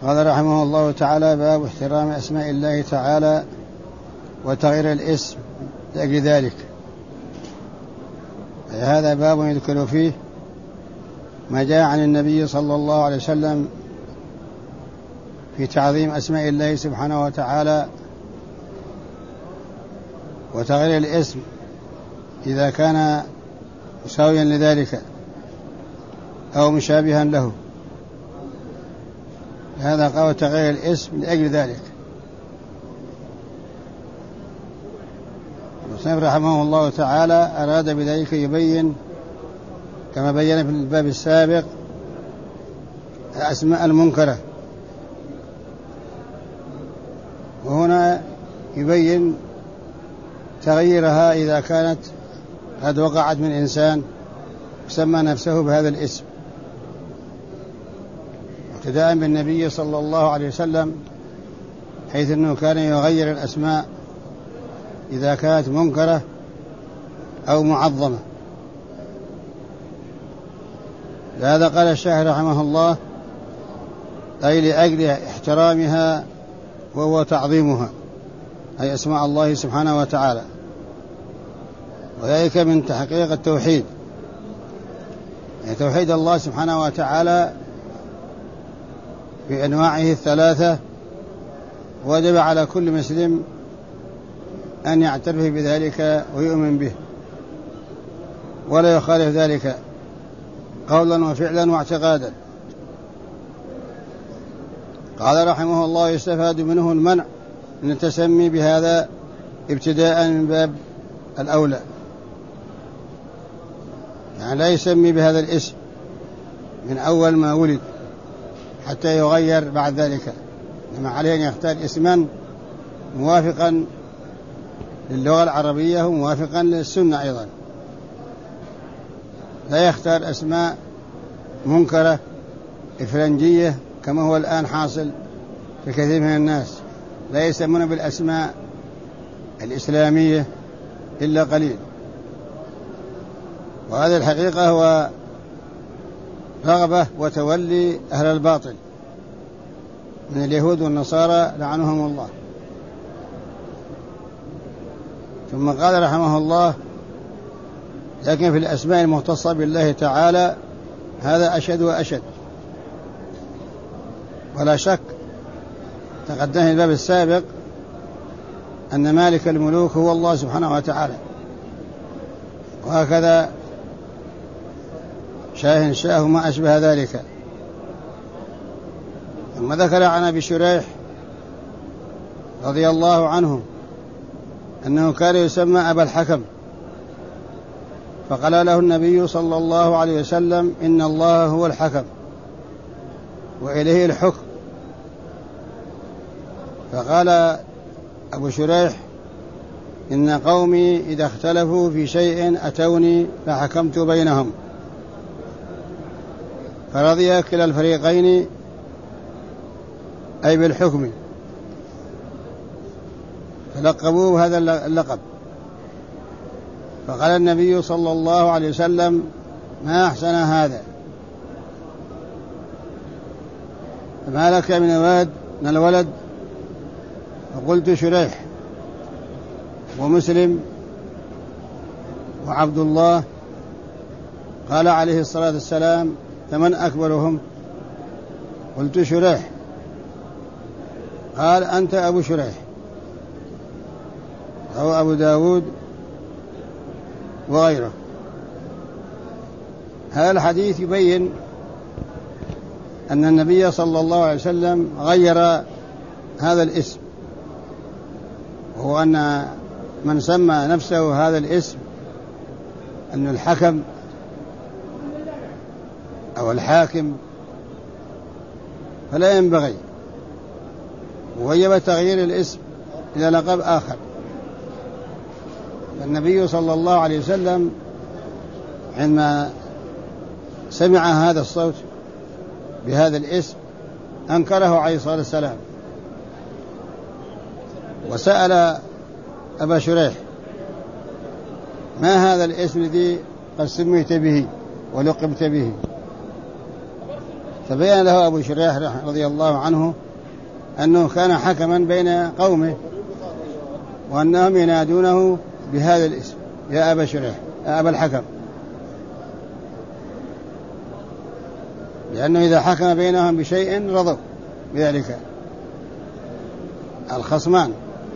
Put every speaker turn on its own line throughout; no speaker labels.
قال رحمه الله تعالى: باب احترام أسماء الله تعالى وتغيير الاسم لأجل ذلك. هذا باب يذكر فيه ما جاء عن النبي صلى الله عليه وسلم في تعظيم أسماء الله سبحانه وتعالى وتغيير الاسم إذا كان مساويا لذلك أو مشابها له. هذا قال تغيير الاسم لأجل ذلك. المصنف رحمه الله تعالى أراد بذلك يبين كما بين في الباب السابق الأسماء المنكرة، وهنا يبين تغييرها إذا كانت قد وقعت من إنسان سمى نفسه بهذا الاسم، اقتداء بالنبي صلى الله عليه وسلم، حيث أنه كان يغير الأسماء إذا كانت منكرة أو معظمة. لهذا قال الشاعر رحمه الله: أي لأجل احترامها وهو تعظيمها، أي أسماء الله سبحانه وتعالى، وذلك من تحقيق التوحيد، يعني توحيد الله سبحانه وتعالى بأنواعه الثلاثة. وجب على كل مسلم أن يعترف بذلك ويؤمن به ولا يخالف ذلك قولا وفعلا واعتقادا. قال رحمه الله: يستفاد منه المنع من التسمي بهذا ابتداء من باب الأولى، يعني لا يسمي بهذا الاسم من أول ما ولد حتى يغير بعد ذلك، إنما عليه أن يختار اسما موافقا للغة العربية وموافقا للسنة أيضا، لا يختار أسماء منكرة إفرنجية كما هو الآن حاصل في كثير من الناس، لا يسمون بالأسماء الإسلامية إلا قليل. وهذه الحقيقة هو رغبة وتولي أهل الباطل من اليهود والنصارى لعنهم الله. ثم قال رحمه الله: لكن في الأسماء المختصة بالله تعالى هذا أشد وأشد. ولا شك تقدم في الباب السابق أن مالك الملوك هو الله سبحانه وتعالى، وهكذا شاه شاه ما أشبه ذلك. ثم ذكر عن أبي شريح رضي الله عنه أنه كان يسمى أبا الحكم، فقال له النبي صلى الله عليه وسلم: إن الله هو الحكم وإليه الحكم. فقال أبو شريح: إن قومي إذا اختلفوا في شيء أتوني فحكمت بينهم، فرضي كلا الفريقين أي بالحكم، فلقبوه هذا اللقب. فقال النبي صلى الله عليه وسلم: ما أحسن هذا، فما لك من الولد؟ فقلت: شريح ومسلم وعبد الله. قال عليه الصلاة والسلام: فمن أكبرهم؟ قلت: شريح. قال: أنت أبو شريح. رواه أبو داود وغيره. هذا الحديث يبين أن النبي صلى الله عليه وسلم غير هذا الاسم، وهو أن من سمى نفسه هذا الاسم أن الحكم أو الحاكم فلا ينبغي، ووجب تغيير الاسم إلى لقب آخر. النبي صلى الله عليه وسلم عندما سمع هذا الصوت بهذا الاسم أنكره عليه الصلاة والسلام، وسأل أبا شريح: ما هذا الاسم الذي قد سميت به ولقبت به؟ فبين له أبو شريح رضي الله عنه أنه كان حكما بين قومه وأنهم ينادونه بهذا الاسم: يا أبا شريح، يا أبا الحكم، لأنه إذا حكم بينهم بشيء رضوا بذلك الخصمان.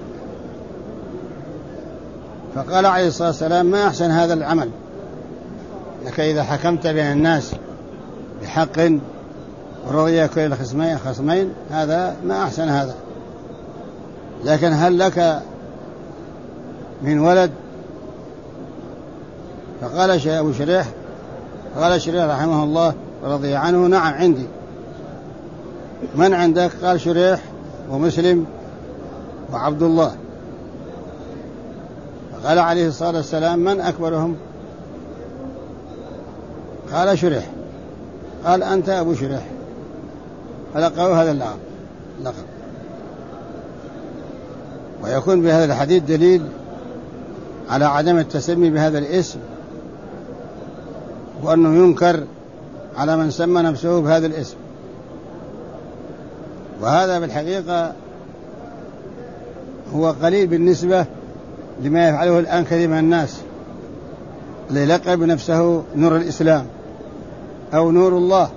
فقال عليه الصلاة والسلام: ما أحسن هذا العمل، لك إذا حكمت بين الناس بحق ورضي كل الخصمين، هذا ما أحسن هذا. لكن هل لك من ولد؟ فقال أبو شريح، قال شريح رحمه الله ورضي عنه: نعم عندي. من عندك؟ قال: شريح ومسلم وعبد الله. فقال عليه الصلاة والسلام: من أكبرهم؟ قال: شريح. قال: أنت أبو شريح. فلقوا هذا اللقب. ويكون بهذا الحديث دليل على عدم التسمي بهذا الاسم، وأنه ينكر على من سمى نفسه بهذا الاسم. وهذا بالحقيقة هو قليل بالنسبة لما يفعله الآن كثير من الناس، اللي يلقب نفسه نور الإسلام أو نور الله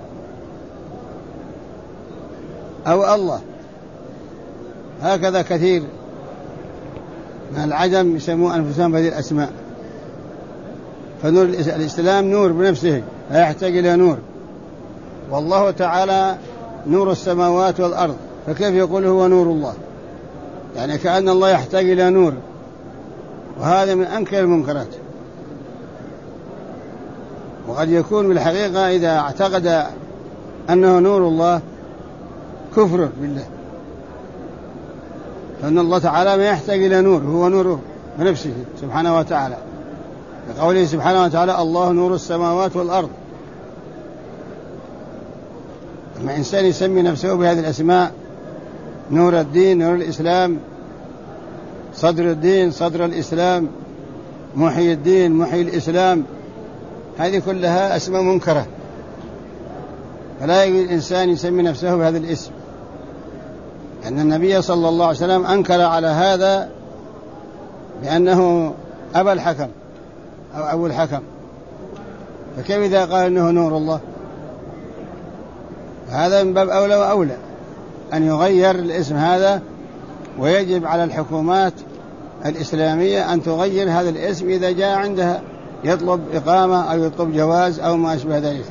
أو الله. هكذا كثير من العجم يسمون أنفسهم بهذه الأسماء. فنور الإسلام نور بنفسه، لا يحتاج إلى نور، والله تعالى نور السماوات والأرض، فكيف يقول هو نور الله؟ يعني كأن الله يحتاج إلى نور، وهذا من أنكر المنكرات. وقد يكون بالحقيقة إذا اعتقد أنه نور الله كفر بالله، فإن الله تعالى ما يحتاج إلى نور، هو نور بنفسه سبحانه وتعالى، لقوله سبحانه وتعالى: الله نور السماوات والأرض. لما إنسان يسمي نفسه بهذه الأسماء: نور الدين، نور الإسلام، صدر الدين، صدر الإسلام، محيي الدين، محيي الإسلام، هذه كلها أسماء منكرة، فلا يجوز الإنسان يسمي نفسه بهذا الاسم، لأن النبي صلى الله عليه وسلم أنكر على هذا بأنه أبا الحكم أو أبو الحكم، فكيف إذا قال أنه نور الله؟ هذا من باب أولى وأولى أن يغير الاسم هذا، ويجب على الحكومات الإسلامية أن تغير هذا الاسم إذا جاء عندها يطلب إقامة أو يطلب جواز أو ما أشبه ذلك.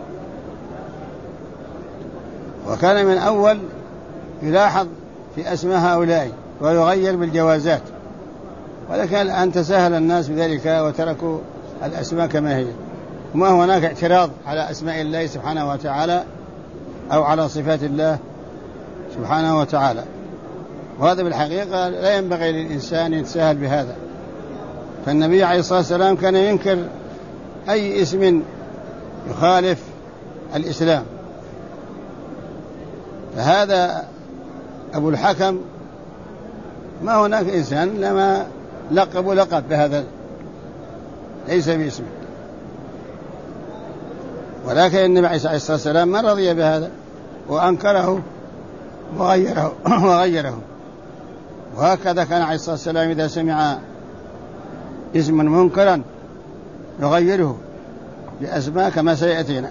وكان من أول يلاحظ في أسماء هؤلاء ويغير بالجوازات، ولكن الآن تساهل الناس بذلك وتركوا الأسماء كما هي، وما هناك اعتراض على أسماء الله سبحانه وتعالى أو على صفات الله سبحانه وتعالى. وهذا بالحقيقة لا ينبغي للإنسان يتساهل بهذا. فالنبي عليه الصلاة والسلام كان ينكر أي اسم يخالف الإسلام. فهذا أبو الحكم ما هناك إنسان لما لقب بهذا، ليس باسمه. ولكن النبي عليه الصلاة والسلام ما رضي بهذا وأنكره وغيره. وهكذا كان عليه الصلاة والسلام إذا سمع اسما منكرا يغيره بأسماء كما سيأتينا.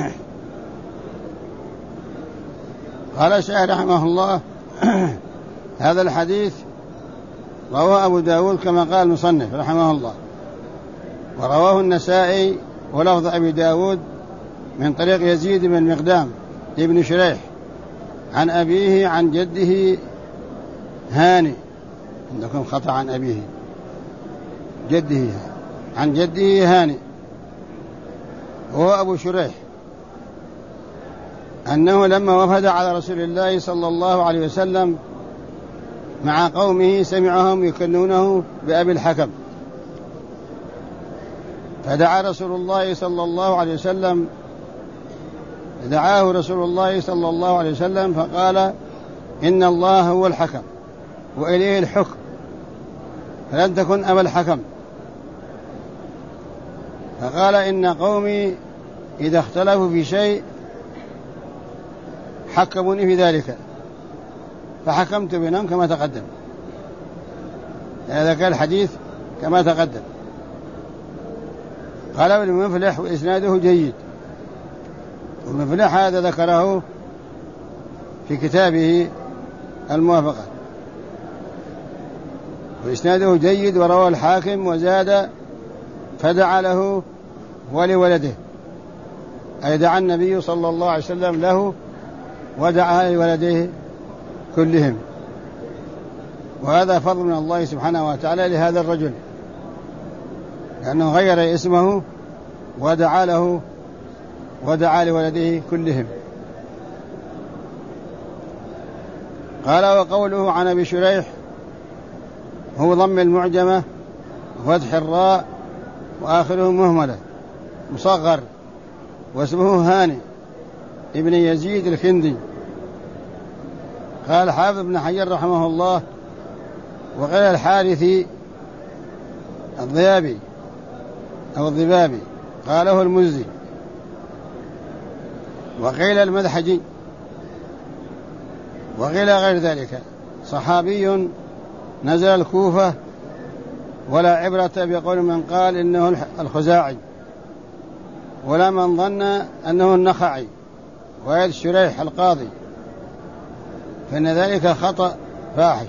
قال الشيخ رحمه الله: هذا الحديث رواه أبو داود كما قال المصنف رحمه الله، ورواه النسائي ولفظ أبي داود من طريق يزيد بن مقدام ابن شريح عن أبيه عن جده هاني. عندكم خطأ، عن أبيه، جده، عن جده هاني وهو أبو شريح، أنه لما وفد على رسول الله صلى الله عليه وسلم مع قومه سمعهم يكنونه بأبي الحكم، فدعاه رسول الله صلى الله عليه وسلم فقال: إن الله هو الحكم وإليه الحكم، فلن تكن أبا الحكم. فقال: إن قومي إذا اختلفوا في شيء حكموني في ذلك فحكمت بينهم كما تقدم. هذا كان الحديث كما تقدم. قال ابن مفلح وإسناده جيد. ومفلح هذا ذكره في كتابه الموافقة، وإسناده جيد، وروى الحاكم وزاد فدعا له ولولده، أي دعا النبي صلى الله عليه وسلم له ودعا لولده كلهم. وهذا فضل من الله سبحانه وتعالى لهذا الرجل، لأنه غير اسمه ودعا له ودعا لولده كلهم. قال وقوله عن أبي شريح هو ضم المعجمة وفتح الراء وآخره مهملة مصغر، واسمه هاني ابن يزيد الكندي. قال حافظ بن حجر رحمه الله وقيل الحارثي الضيابي أو الضبابي قاله المزي، وقيل المدحجي، وقيل غير ذلك. صحابي نزل الكوفة، ولا عبرة بقول من قال إنه الخزاعي، ولا من ظن أنه النخعي ويد شريح القاضي، فإن ذلك خطأ فاحش.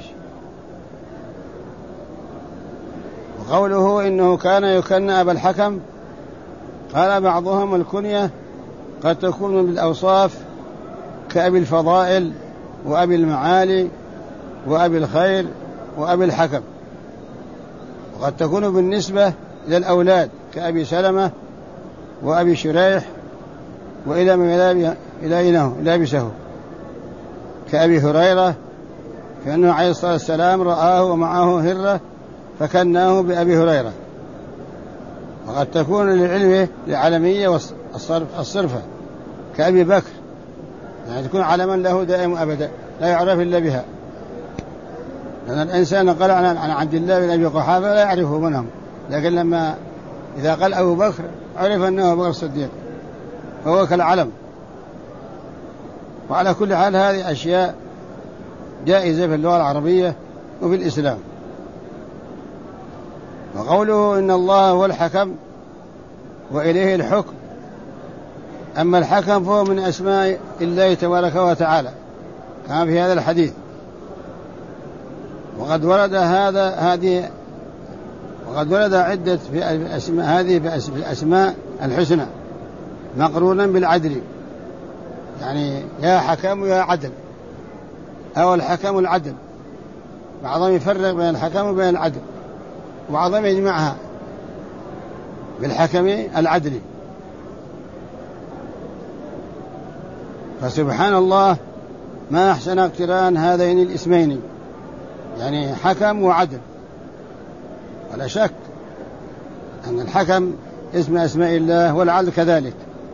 وقوله إنه كان يكنى أبا الحكم، قال بعضهم الكنية قد تكون بالأوصاف كأبي الفضائل وأبي المعالي وأبي الخير وأبي الحكم، وقد تكون بالنسبة إلى الأولاد كأبي سلمة وأبي شريح، وإلى من يلابسه كأبي هريرة، فإنه عليه الصلاة والسلام رآه ومعه هرة فكناه بأبي هريرة. وقد تكون للعلم لعلمية والصرفة كأبي بكر، يعني تكون علما له دائم أبدا لا يعرف إلا بها، لأن الإنسان قال عن عبد الله بن أبي قحافة لا يعرفه منهم، لكن لما إذا قال أبو بكر عرف أنه أبو بكر الصديق، فهو كالعلم. وعلى كل حال هذه أشياء جائزة في اللغة العربية وفي الإسلام. وقوله إن الله هو الحكم وإليه الحكم، أما الحكم فهو من أسماء الله تبارك وتعالى كما في هذا الحديث. وقد ورد عدة في الأسماء هذه بالأسماء الحسنى مقرونا بالعدل، يعني يا حكم يا عدل، أو الحكم العدل. بعضهم يفرق بين الحكم وبين العدل، وبعضهم يجمعها بالحكم العدل. فسبحان الله ما أحسن اقتران هذين الاسمين، يعني حكم وعدل. ولا شك أن الحكم اسم أسماء الله والعدل كذلك.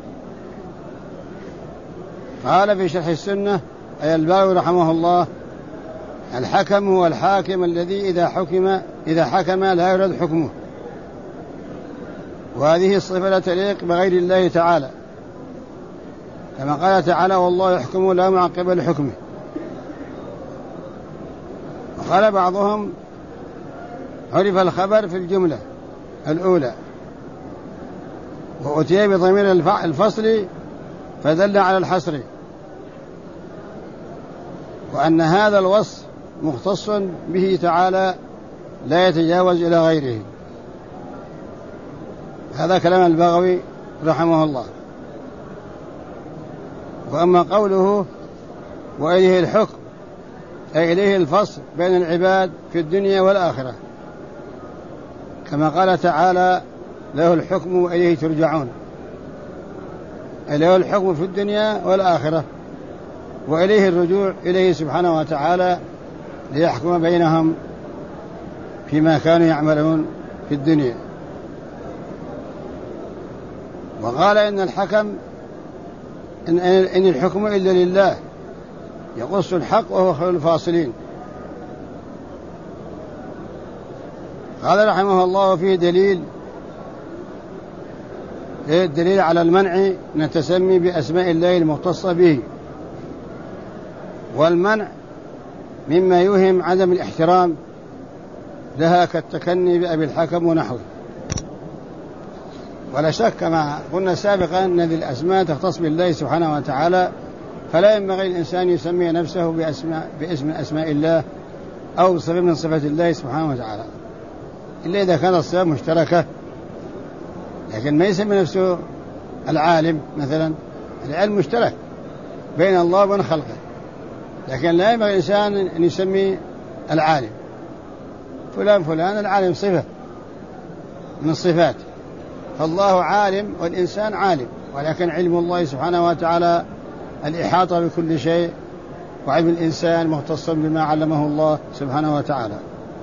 قال في شرح السنة أي الباوي رحمه الله الحكم هو الحاكم الذي إذا حكم لا يرد حكمه، وهذه الصفة لا تليق بغير الله تعالى، كما قال تعالى والله يحكم لا معقب لحكمه. وقال بعضهم عرف الخبر في الجملة الأولى وأتي بضمير الفصل فدل على الحصر، وأن هذا الوصف مختص به تعالى لا يتجاوز إلى غيره. هذا كلام البغوي رحمه الله. وأما قوله وإليه الحكم أي إليه الفصل بين العباد في الدنيا والآخرة، كما قال تعالى له الحكم وإليه ترجعون، أي له الحكم في الدنيا والآخرة، وإليه الرجوع إليه سبحانه وتعالى ليحكم بينهم فيما كانوا يعملون في الدنيا. وقال إن الحكم إن الحكم إلا لله يقص الحق وهو خير الفاصلين. قال رحمه الله فيه دليل على المنع من التسمي بأسماء الله المختصة به، والمنع مما يوهم عدم الاحترام لها كالتكني بأبي الحكم ونحوه. ولا شك كما قلنا سابقا أن الأسماء تختص بالله سبحانه وتعالى، فلا ينبغي الإنسان يسمي نفسه باسم أسماء الله أو صفة من صفات الله سبحانه وتعالى إلا إذا كانت الصفة مشتركة. لكن ما يسمي نفسه العالم مثلا، العلم مشترك بين الله وبين خلقه، لكن لا ينبغي الإنسان أن يسمي العالم فلان العالم صفة من الصفات، فالله عالم والإنسان عالم، ولكن علم الله سبحانه وتعالى الإحاطة بكل شيء، وعلم الإنسان مختص بما علمه الله سبحانه وتعالى.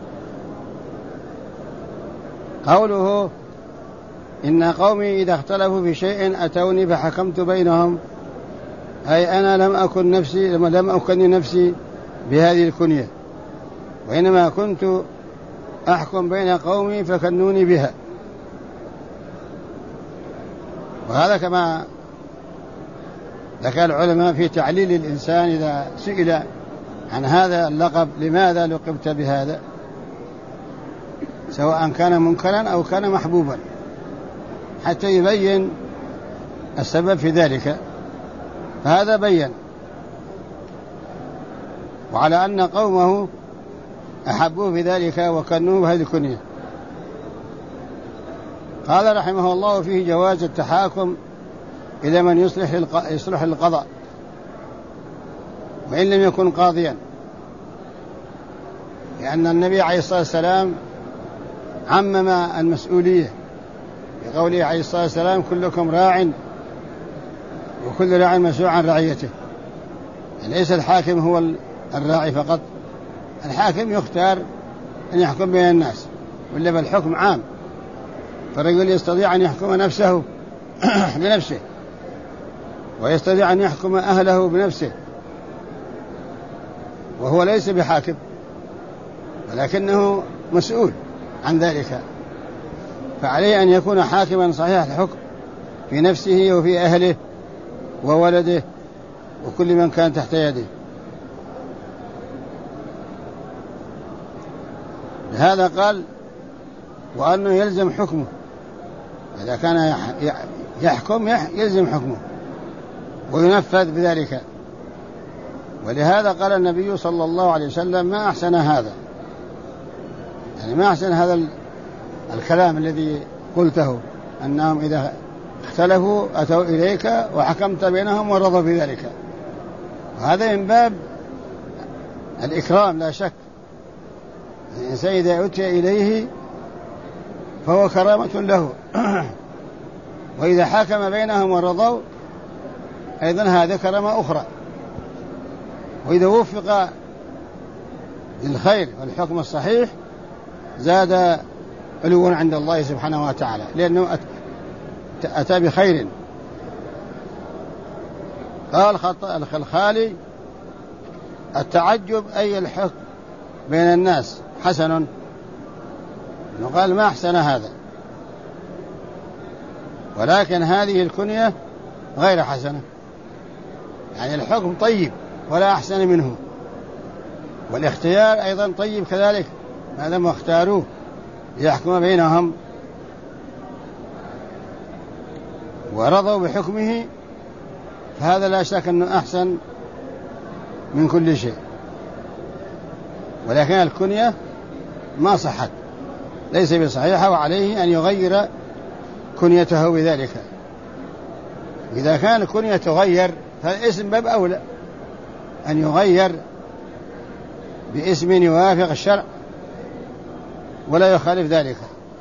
قوله إن قومي إذا اختلفوا في شيء أتوني فحكمت بينهم، أي أنا لم أكن نفسي بهذه الكنية، وإنما كنت أحكم بين قومي فكنوني بها. وهذا كما ذكر العلماء في تعليل الإنسان إذا سئل عن هذا اللقب لماذا لقبت بهذا، سواء كان منكرا أو كان محبوبا، حتى يبين السبب في ذلك، فهذا بين وعلى أن قومه أحبوه بذلك وكنوه بهذه الكنية. قال رحمه الله فيه جواز التحاكم إلى من يصلح للقضاء وإن لم يكن قاضيا، لأن النبي عليه الصلاة والسلام عمم المسؤولية بقوله عليه الصلاة والسلام كلكم راع وكل راع مسؤول عن رعيته. ليس الحاكم هو الراعي فقط، الحاكم يختار أن يحكم بين الناس، ولا بالحكم عام، فالرجل يستطيع أن يحكم نفسه بنفسه، ويستطيع أن يحكم أهله بنفسه، وهو ليس بحاكم ولكنه مسؤول عن ذلك، فعليه أن يكون حاكما صحيح الحكم في نفسه وفي أهله وولده وكل من كان تحت يده. لهذا قال وأنه يلزم حكمه، إذا كان يحكم يلزم حكمه وينفذ بذلك. ولهذا قال النبي صلى الله عليه وسلم ما أحسن هذا، يعني ما أحسن هذا الكلام الذي قلته، أنهم إذا اختلفوا أتوا إليك وحكمت بينهم ورضوا بذلك. وهذا من باب الإكرام لا شك، الإنسان إذا أتي إليه فهو كرامة له وإذا حكم بينهم ورضوا أيضا هذا كرامة أخرى. وإذا وفق للخير والحكم الصحيح زاد علوا عند الله سبحانه وتعالى، لأنه أتى بخير. قال الخلخالي التعجب أي الحكم بين الناس حسن، قال ما أحسن هذا، ولكن هذه الكنية غير حسنة، يعني الحكم طيب ولا أحسن منه، والاختيار أيضا طيب كذلك، ما دام اختاروه يحكم بينهم ورضوا بحكمه فهذا لا شك أنه أحسن من كل شيء. ولكن الكنية ما صحت، ليس بصحيحة، وعليه أن يغير كنيته بذلك. إذا كان الكنية تغير فالاسم باب أولى أن يغير باسم يوافق الشرع ولا يخالف ذلك.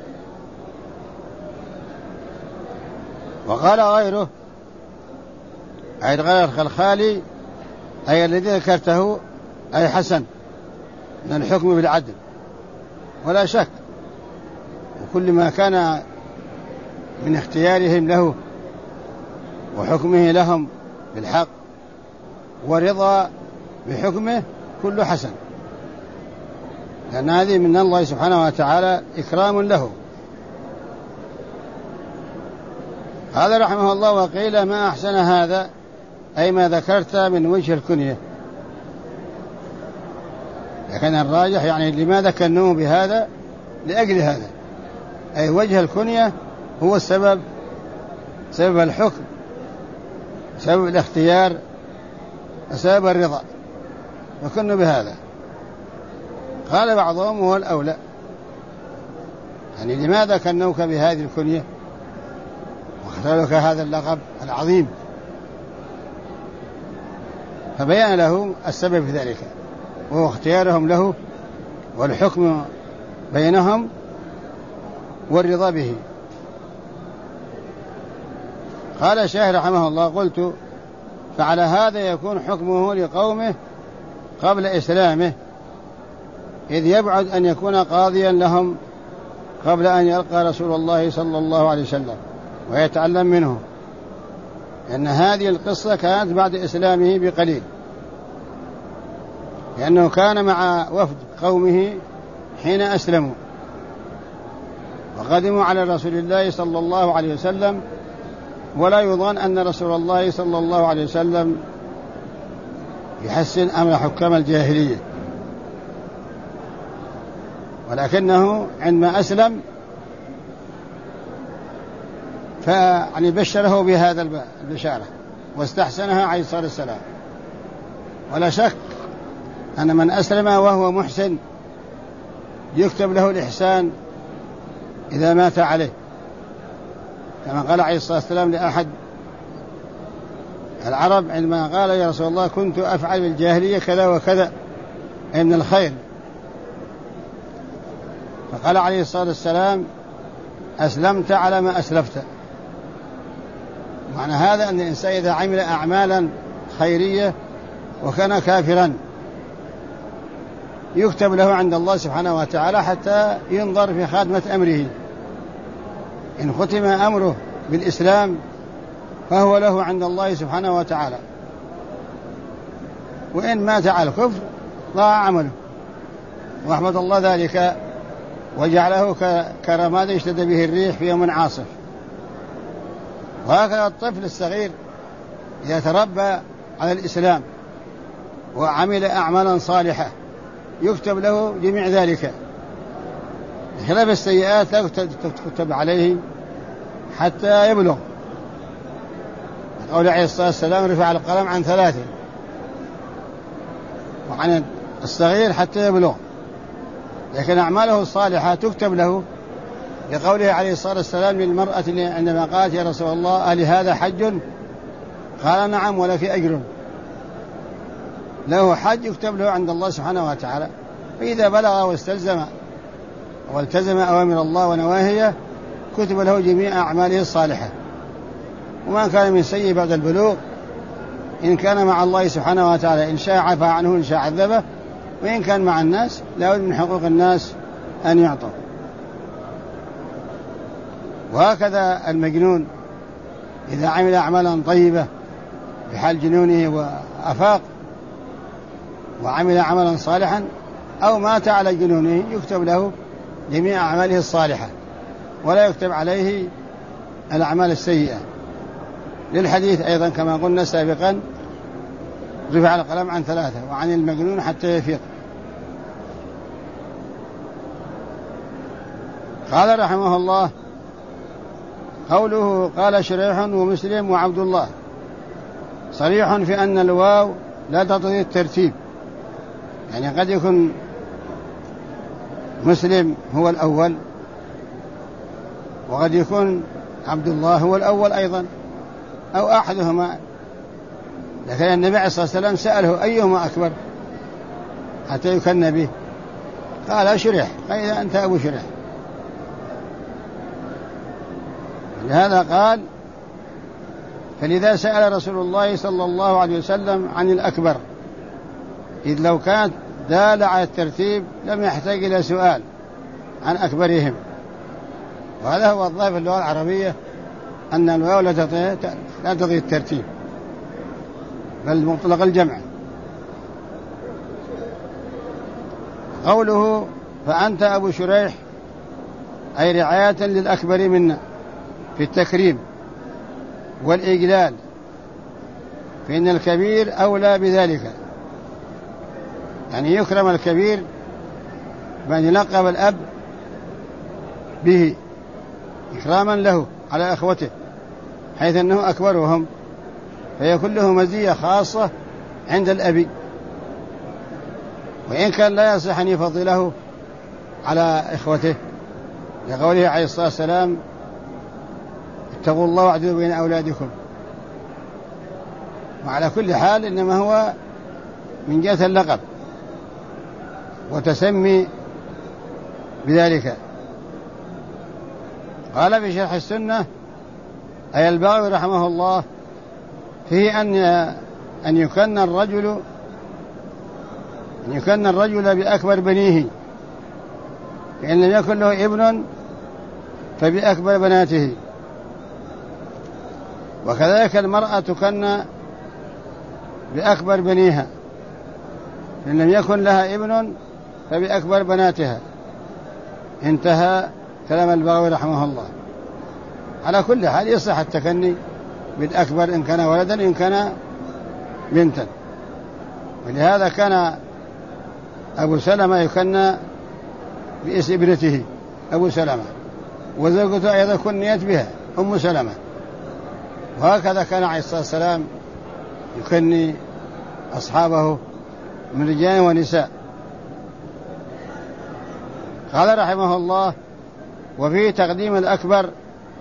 وقال غيره أي غير الخلخالي أي الذي ذكرته أي حسن من الحكم بالعدل ولا شك، وكل ما كان من اختيارهم له وحكمه لهم بالحق ورضا بحكمه كله حسن، لأن هذه من الله سبحانه وتعالى إكرام له. هذا رحمه الله وقيل ما أحسن هذا أي ما ذكرت من وجه الكنية، لكن الراجح يعني لماذا كنوه بهذا؟ لأجل هذا، أي وجه الكنية هو السبب، سبب الحكم، سبب الاختيار، سبب الرضا، فكنوا بهذا. قال بعضهم هو الأولى، يعني لماذا كنوك بهذه الكنية واختاروا لك هذا اللقب العظيم؟ فبيان له السبب في ذلك، وهو اختيارهم له والحكم بينهم والرضا به. قال الشيخ رحمه الله: قلت: فعلى هذا يكون حكمه لقومه قبل إسلامه، إذ يبعد أن يكون قاضيا لهم قبل أن يلقى رسول الله صلى الله عليه وسلم ويتعلم منه، لأن هذه القصة كانت بعد إسلامه بقليل، لأنه كان مع وفد قومه حين أسلموا وقدموا على رسول الله صلى الله عليه وسلم، ولا يظن أن رسول الله صلى الله عليه وسلم يحسن أمر حكام الجاهلية، ولكنه عندما أسلم فيعني بشره بهذا البشارة واستحسنها عليه الصلاة والسلام. ولا شك أن من أسلم وهو محسن يكتب له الإحسان إذا مات عليه، كما قال عليه الصلاة والسلام لأحد العرب عندما قال: يا رسول الله كنت أفعل بالجاهلية كذا وكذا من الخير، فقال عليه الصلاة والسلام: أسلمت على ما أسلفت. معنى هذا أن الإنسان إذا عمل أعمالا خيرية وكان كافرا يكتب له عند الله سبحانه وتعالى حتى ينظر في خاتمة أمره، إن ختم أمره بالإسلام فهو له عند الله سبحانه وتعالى، وإن مات على الكفر ضاع عمله، واحمد الله ذلك وجعله كرماد اشتد به الريح في يوم عاصف. وهكذا الطفل الصغير إذا تربى على الإسلام وعمل أعمالا صالحة يكتب له جميع ذلك، خلاف السيئات لا تكتب عليه حتى يبلغ. قول عليه الصلاة والسلام: رفع القلم عن 3، وعن الصغير حتى يبلغ، لكن أعماله الصالحة تكتب له، لقوله عليه الصلاة والسلام للمرأة عندما قالت: يا رسول الله ألي هذا حج؟ قال: نعم ولك أجر. له حج يكتب له عند الله سبحانه وتعالى، فإذا بلغ والتزم أوامر الله ونواهيه كتب له جميع أعماله الصالحة. وما كان من سيء بعد البلوغ إن كان مع الله سبحانه وتعالى إن شاء عفى عنه إن شاء عذبه، وإن كان مع الناس لا بد من حقوق الناس أن يعطوا. وهكذا المجنون إذا عمل أعمالا طيبة بحال جنونه وأفاق وعمل عملا صالحا أو مات على جنونه يكتب له جميع أعماله الصالحة ولا يكتب عليه الأعمال السيئة، للحديث أيضا كما قلنا سابقا: رفع القلم عن 3 وعن المجنون حتى يفيق. قال رحمه الله: قوله قال شريح ومسلم وعبد الله صريح في أن الواو لا تقتضي الترتيب، يعني قد يكون مسلم هو الأول وقد يكون عبد الله هو الأول أيضا أو أحدهما، لكن النبي عليه الصلاة والسلام سأله أيهما أكبر حتى يكن به، قال شريح، قال أنت أبو شريح. لهذا قال: فلذا سأل رسول الله صلى الله عليه وسلم عن الأكبر، إذ لو كانت دالة على الترتيب لم يحتاج إلى سؤال عن أكبرهم. وهذا هو الظاهر في اللغة العربية، أن الواو لا تقتضي الترتيب بل مطلق الجمع. قوله فأنت أبو شريح أي رعاية للأكبر منا في التكريم والإجلال، فإن الكبير أولى بذلك. يعني يكرم الكبير بأن يلقب الأب به إكراما له على أخوته، حيث أنه أكبرهم، فيكون له مزية خاصة عند الأب، وإن كان لا يصح أن يفضله على إخوته، لقوله عليه الصلاة والسلام: اتقوا الله واعدلوا بين أولادكم. وعلى كل حال إنما هو من جهة اللقب وتسمي بذلك. قال في شرح السنة أي البغوي رحمه الله فيه أن يكن الرجل بأكبر بنيه، فإن لم يكن له ابن فبأكبر بناته، وكذلك المرأة تكن بأكبر بنيها، فإن لم يكن لها ابن فبأكبر بناتها. انتهى كلام البغوي رحمه الله. على كل حال يصح التكني بالأكبر إن كان ولدا إن كان بنتا، ولهذا كان أبو سلمة يكنى باسم ابنته أبو سلمة، وزوجته أيضا كنيت بها أم سلمة، وهكذا كان عليه الصلاة والسلام يكني أصحابه من رجال ونساء. قال رحمه الله: وفيه تقديم الأكبر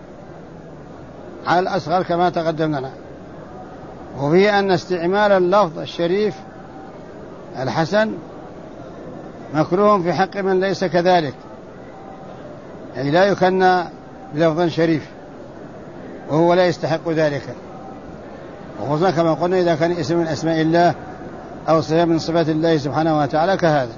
على الأصغر كما تقدم لنا، وفيه أن استعمال اللفظ الشريف الحسن مكروه في حق من ليس كذلك، يعني لا يكنى بلفظ شريف وهو لا يستحق ذلك، وخصوصا كما قلنا إذا كان اسم من أسماء الله أو صفة من صفات الله سبحانه وتعالى كهذا.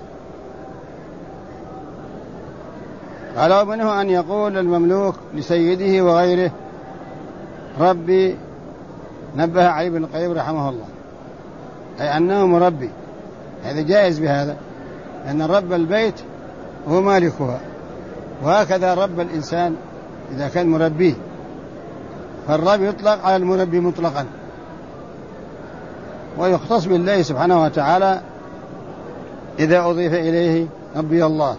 قال: ومنه أن يقول المملوك لسيده وغيره ربي. نبه علي بن القيم رحمه الله، أي أنه مربي، هذا جائز بهذا، أن رب البيت هو مالكها، وهكذا رب الإنسان إذا كان مربيه، فالرب يطلق على المربي مطلقا، ويختص بالله سبحانه وتعالى إذا أضيف إليه ربي الله.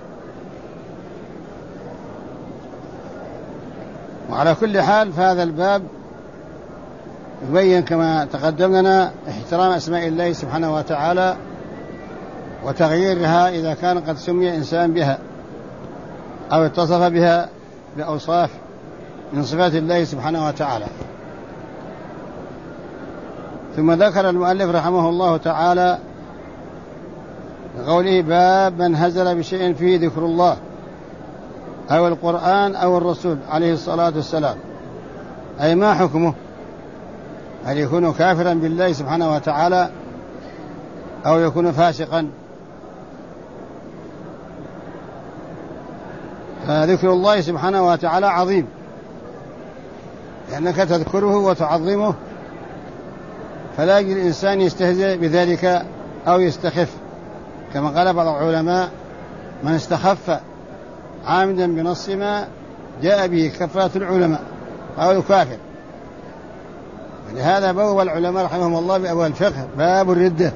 وعلى كل حال فهذا الباب يبين كما تقدم لنا احترام أسماء الله سبحانه وتعالى وتغييرها إذا كان قد سمي إنسان بها أو اتصف بها بأوصاف من صفات الله سبحانه وتعالى. ثم ذكر المؤلف رحمه الله تعالى بقوله: باب من هزل بشيء فيه ذكر الله أو القرآن أو الرسول عليه الصلاة والسلام، أي ما حكمه؟ هل يكون كافرا بالله سبحانه وتعالى أو يكون فاسقا؟ فذكر الله سبحانه وتعالى عظيم، لأنك تذكره وتعظمه، فلا يجب الإنسان يستهزئ بذلك أو يستخف، كما قال بعض العلماء: من استخف عامدا بنص ما جاء به كفرة العلماء أو يكافر. ولهذا بوب العلماء رحمهم الله بأبواب الفقه باب الردة،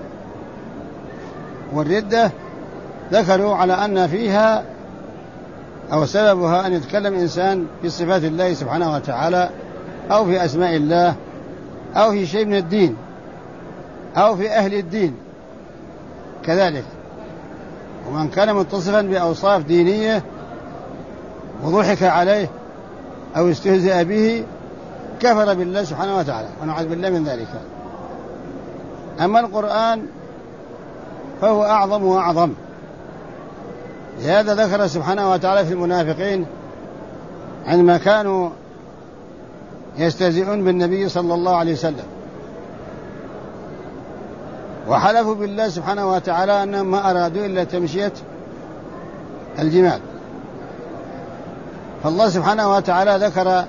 والردة ذكروا على أن فيها أو سببها أن يتكلم إنسان في صفات الله سبحانه وتعالى أو في أسماء الله أو في شيء من الدين أو في أهل الدين كذلك. ومن كان متصفا بأوصاف دينية وضحك عليه أو استهزأ به كفر بالله سبحانه وتعالى، ونعوذ بالله من ذلك. أما القرآن فهو أعظم وأعظم، لهذا ذكر سبحانه وتعالى في المنافقين عندما كانوا يستهزئون بالنبي صلى الله عليه وسلم وحلفوا بالله سبحانه وتعالى أنهم ما أرادوا إلا تمشية الجمال. فالله سبحانه وتعالى ذكر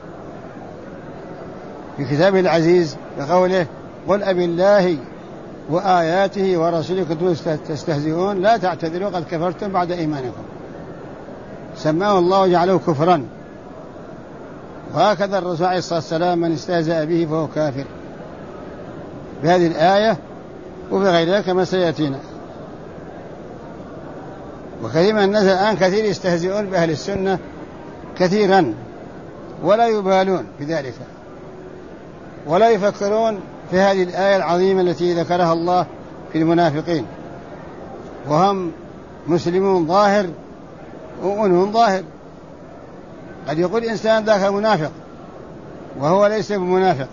في كتابه العزيز بقوله: قل أبي الله وآياته ورسوله كنتم تستهزئون لا تعتذروا قد كفرتم بعد إيمانكم. سماه الله وجعله كفرا. وهكذا الرسول عليه الصلاة والسلام من استهزأ به فهو كافر بهذه الآية وفي غيرها كما سيأتينا. وكثير من الناس الآن كثير يستهزئون بأهل السنة كثيرا ولا يبالون بذلك، ولا يفكرون في هذه الآية العظيمة التي ذكرها الله في المنافقين، وهم مسلمون ظاهر ومؤمنون ظاهر. قد يقول إنسان ذاك منافق وهو ليس بمنافق،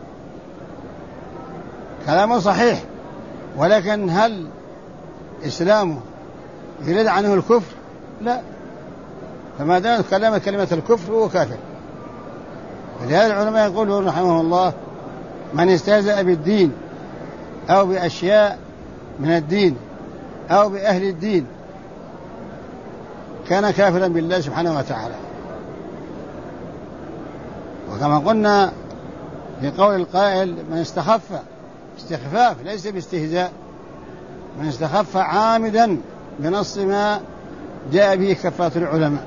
كلامه صحيح، ولكن هل إسلامه يريد عنه الكفر؟ لا، فما دام تكلم كلمة الكفر هو كافر. ولهذا العلماء يقولون رحمه الله: من استهزأ بالدين أو بأشياء من الدين أو بأهل الدين كان كافرا بالله سبحانه وتعالى. وكما قلنا في قول القائل: من استخف استخفاف ليس باستهزاء، من استخف عامدا بنص ما جاء به كفاة العلماء.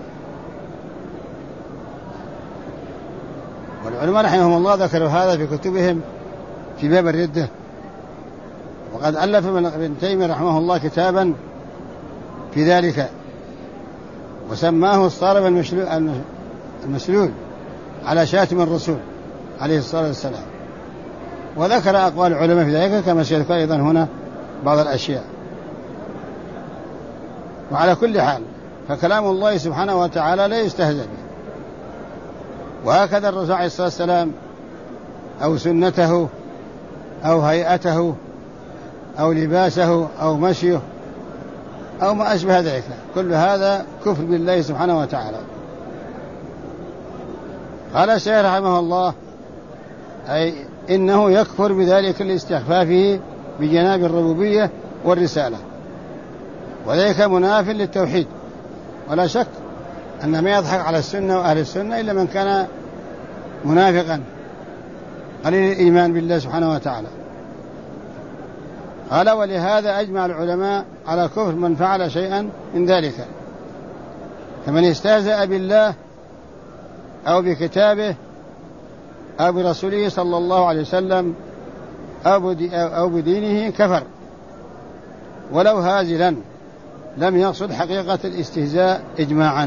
والعلماء رحمهم الله ذكروا هذا في كتبهم في باب الردة. وقد ألف ابن تيمية رحمه الله كتابا في ذلك وسماه الصارم المسلول على شاتم الرسول عليه الصلاة والسلام، وذكر أقوال العلماء في ذلك كما سيذكر أيضا هنا بعض الأشياء. وعلى كل حال فكلام الله سبحانه وتعالى لا يستهزأ به، وهكذا الرسول عليه الصلاة والسلام أو سنته أو هيئته أو لباسه أو مشيه أو ما أشبه ذلك، كل هذا كفر بالله سبحانه وتعالى. قال الشيخ رحمه الله: أي إنه يكفر بذلك لاستخفافه بجناب الربوبية والرسالة، وذلك مناف للتوحيد. ولا شك أن ما يضحك على السنة وأهل السنة إلا من كان منافقا قليل الإيمان بالله سبحانه وتعالى. قال: ولهذا أجمع العلماء على كفر من فعل شيئا من ذلك، فمن استهزأ بالله أو بكتابه أو برسوله صلى الله عليه وسلم أو بدينه كفر ولو هازلا لم يقصد حقيقة الاستهزاء إجماعا.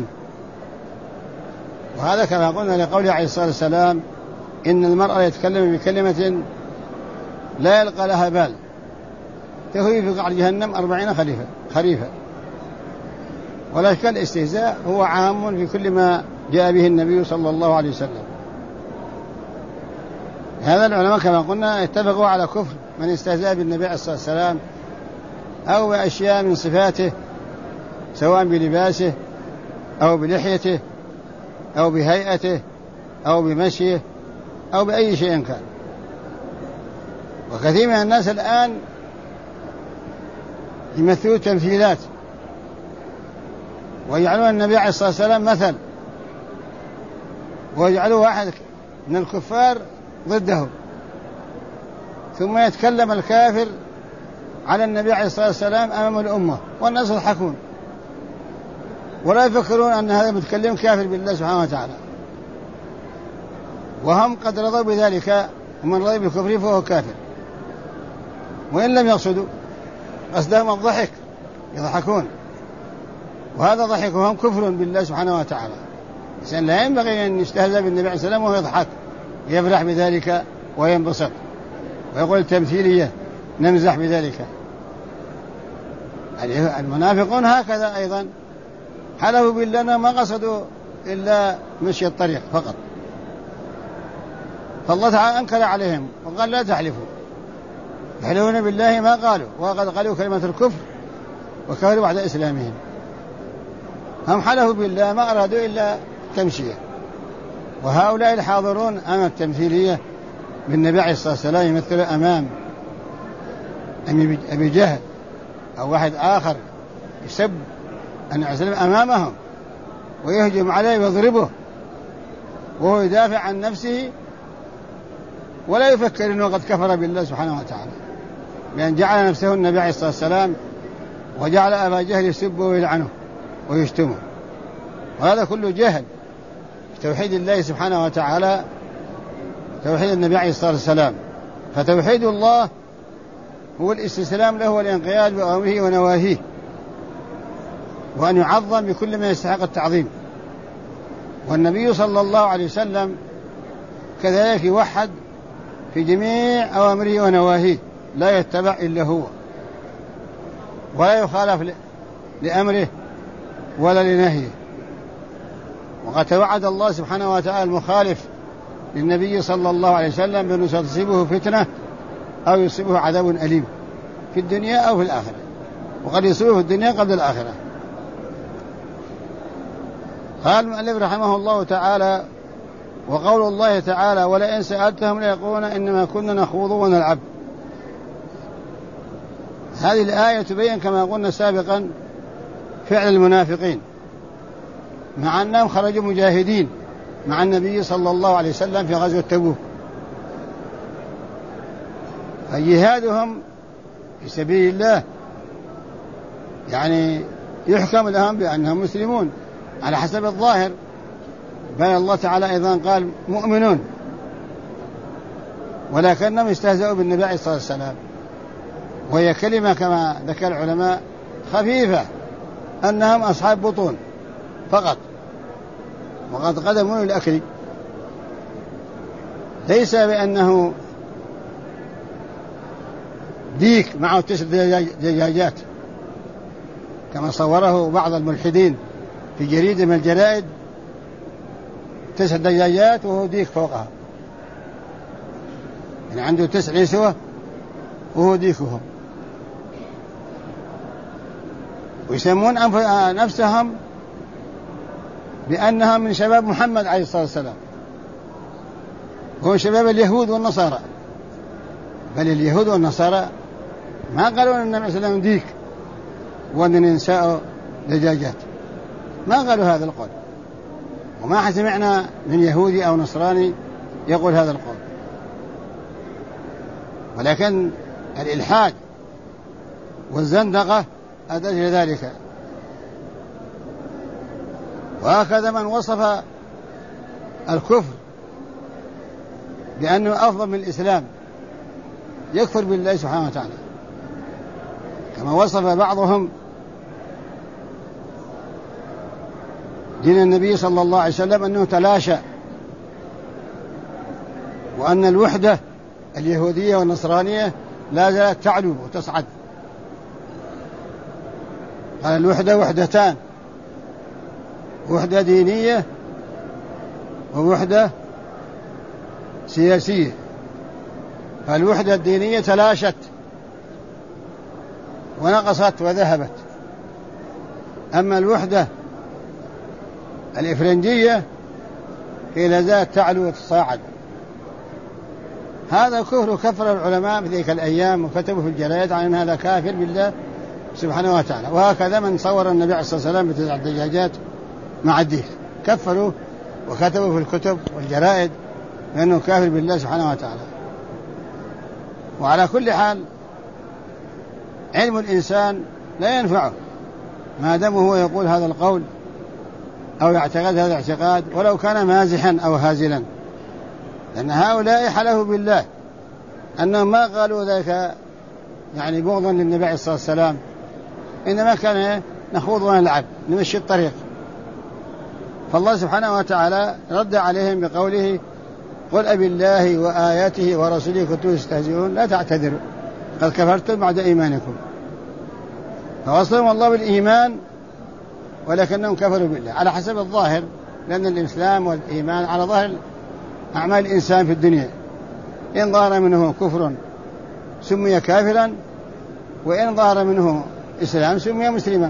وهذا كما قلنا لقوله عليه الصلاة والسلام: إن المرء يتكلم بكلمة لا يلقى لها بال تهوي في قعر جهنم 40 خريفا. ولا شك الاستهزاء هو عام في كل ما جاء به النبي صلى الله عليه وسلم. هذا العلماء كما قلنا اتفقوا على كفر من استهزأ بالنبي عليه الصلاة والسلام أو بأشياء من صفاته، سواء بلباسه أو بلحيته أو بهيئته أو بمشيه أو بأي شيء كان. وكثير من الناس الآن يمثلوا تمثيلات ويجعلون النبي عليه الصلاة والسلام مثل، ويجعلوا واحد من الكفار ضده، ثم يتكلم الكافر على النبي عليه الصلاة والسلام أمام الأمة والناس يضحكون ولا يفكرون أن هذا متكلم كافر بالله سبحانه وتعالى، وهم قد رضوا بذلك، ومن رضي بالكفر فهو كافر وإن لم يقصدوا، قصدهم الضحك، يضحكون، وهذا ضحكهم كفر بالله سبحانه وتعالى. إنسان لا ينبغي أن يستهزأ بالنبي عليه السلام وهو يضحك يفرح بذلك وينبسط ويقول تمثيلية نمزح بذلك. المنافقون هكذا أيضا حلفوا بالله ما قصدوا إلا مشي الطريق فقط، فالله تعالى أنكر عليهم وقال: لا تحلفوا، يحلفون بالله ما قالوا، وقد قالوا كلمة الكفر وكفروا بعد إسلامهم. هم حلفوا بالله ما أرادوا إلا تمشية. وهؤلاء الحاضرون أمام التمثيلية بالنبي عليه الصلاة والسلام يمثل أمام أبي جهل أو واحد آخر يسب النبي عليه الصلاة والسلام أمامهم ويهجم عليه ويضربه وهو يدافع عن نفسه، ولا يفكر أنه قد كفر بالله سبحانه وتعالى، بأن جعل نفسه النبي عليه الصلاة والسلام وجعل أبا جهل يسبه ويلعنه ويشتمه. وهذا كله جهل في توحيد الله سبحانه وتعالى، توحيد النبي عليه الصلاة والسلام. فتوحيد الله هو الاستسلام له والانقياد بأمره ونواهيه، وأن يعظم بكل ما يستحق التعظيم. والنبي صلى الله عليه وسلم كذلك يوحد في جميع أوامره ونواهيه، لا يتبع إلا هو، ولا يخالف لأمره ولا لنهيه. وقد توعد الله سبحانه وتعالى المخالف للنبي صلى الله عليه وسلم بأنه ستصيبه فتنة أو يصيبه عذاب أليم في الدنيا أو في الآخرة، وقد يصيبه في الدنيا قبل الآخرة. قال المؤلف رحمه الله تعالى: وقول الله تعالى: ولئن سألتهم ليقولون إنما كنا نخوض ونلعب. هذه الآية تبين كما قلنا سابقا فعل المنافقين، مع أنهم خرجوا مجاهدين مع النبي صلى الله عليه وسلم في غزوة تبوك، فجهادهم في سبيل الله يعني يحكم لهم بأنهم مسلمون على حسب الظاهر، بل الله تعالى أيضا قال مؤمنون، ولكنهم استهزأوا بالنبي عليه الصلاة والسلام، وهي كلمة كما ذكر العلماء خفيفة، أنهم أصحاب بطون فقط، وقد قدموا للأكل، ليس بأنه ديك معه 9 دجاجات كما صوره بعض الملحدين في جريدة من الجرائد، 9 دجاجات وهو ديك فوقها، يعني عنده 9 نسوة وهو ديكهم، ويسمون نفسهم بأنهم من شباب محمد عليه الصلاة والسلام، هم شباب اليهود والنصارى، بل اليهود والنصارى ما قالوا أن النبي صلى الله عليه وسلم ديك وأن النساء دجاجات، ما قالوا هذا القول، وما سمعنا من يهودي أو نصراني يقول هذا القول، ولكن الإلحاد والزندقة أدى إلى ذلك. وهكذا من وصف الكفر بأنه أفضل من الإسلام يكفر بالله سبحانه وتعالى، كما وصف بعضهم دين النبي صلى الله عليه وسلم أنه تلاشى، وأن الوحدة اليهودية والنصرانية لا زالت تعلو وتصعد. قال الوحدة وحدتان: وحدة دينية ووحدة سياسية. فالوحدة الدينية تلاشت ونقصت وذهبت، أما الوحدة الإفرنجية هي لا زالت تعلو وتصاعد. هذا كفر كفر العلماء في ذيك الأيام، وكتبوا في الجرايد عن هذا كافر بالله سبحانه وتعالى. وهكذا من صور النبي عليه الصلاة والسلام ب9 دجاجات مع الديك كفروا وكتبوا في الكتب والجرائد لأنه كافر بالله سبحانه وتعالى. وعلى كل حال علم الإنسان لا ينفعه ما دام هو يقول هذا القول أو يعتقد هذا الاعتقاد ولو كان مازحا أو هازلا، لأن هؤلاء حلفوا بالله أنهم ما قالوا ذلك يعني بغضا للنبي عليه الصلاة والسلام، إنما كان نخوض ونلعب نمشي الطريق. فالله سبحانه وتعالى رد عليهم بقوله: قل أبي الله وآياته ورسوله كنتم تستهزئون لا تعتذروا قد كفرتم بعد إيمانكم. فوصلهم الله بالإيمان ولكنهم كفروا بالله على حسب الظاهر، لأن الإسلام والإيمان على ظاهر أعمال الإنسان في الدنيا، إن ظهر منه كفر سمي كافرا، وإن ظهر منه إسلام سمي مسلما.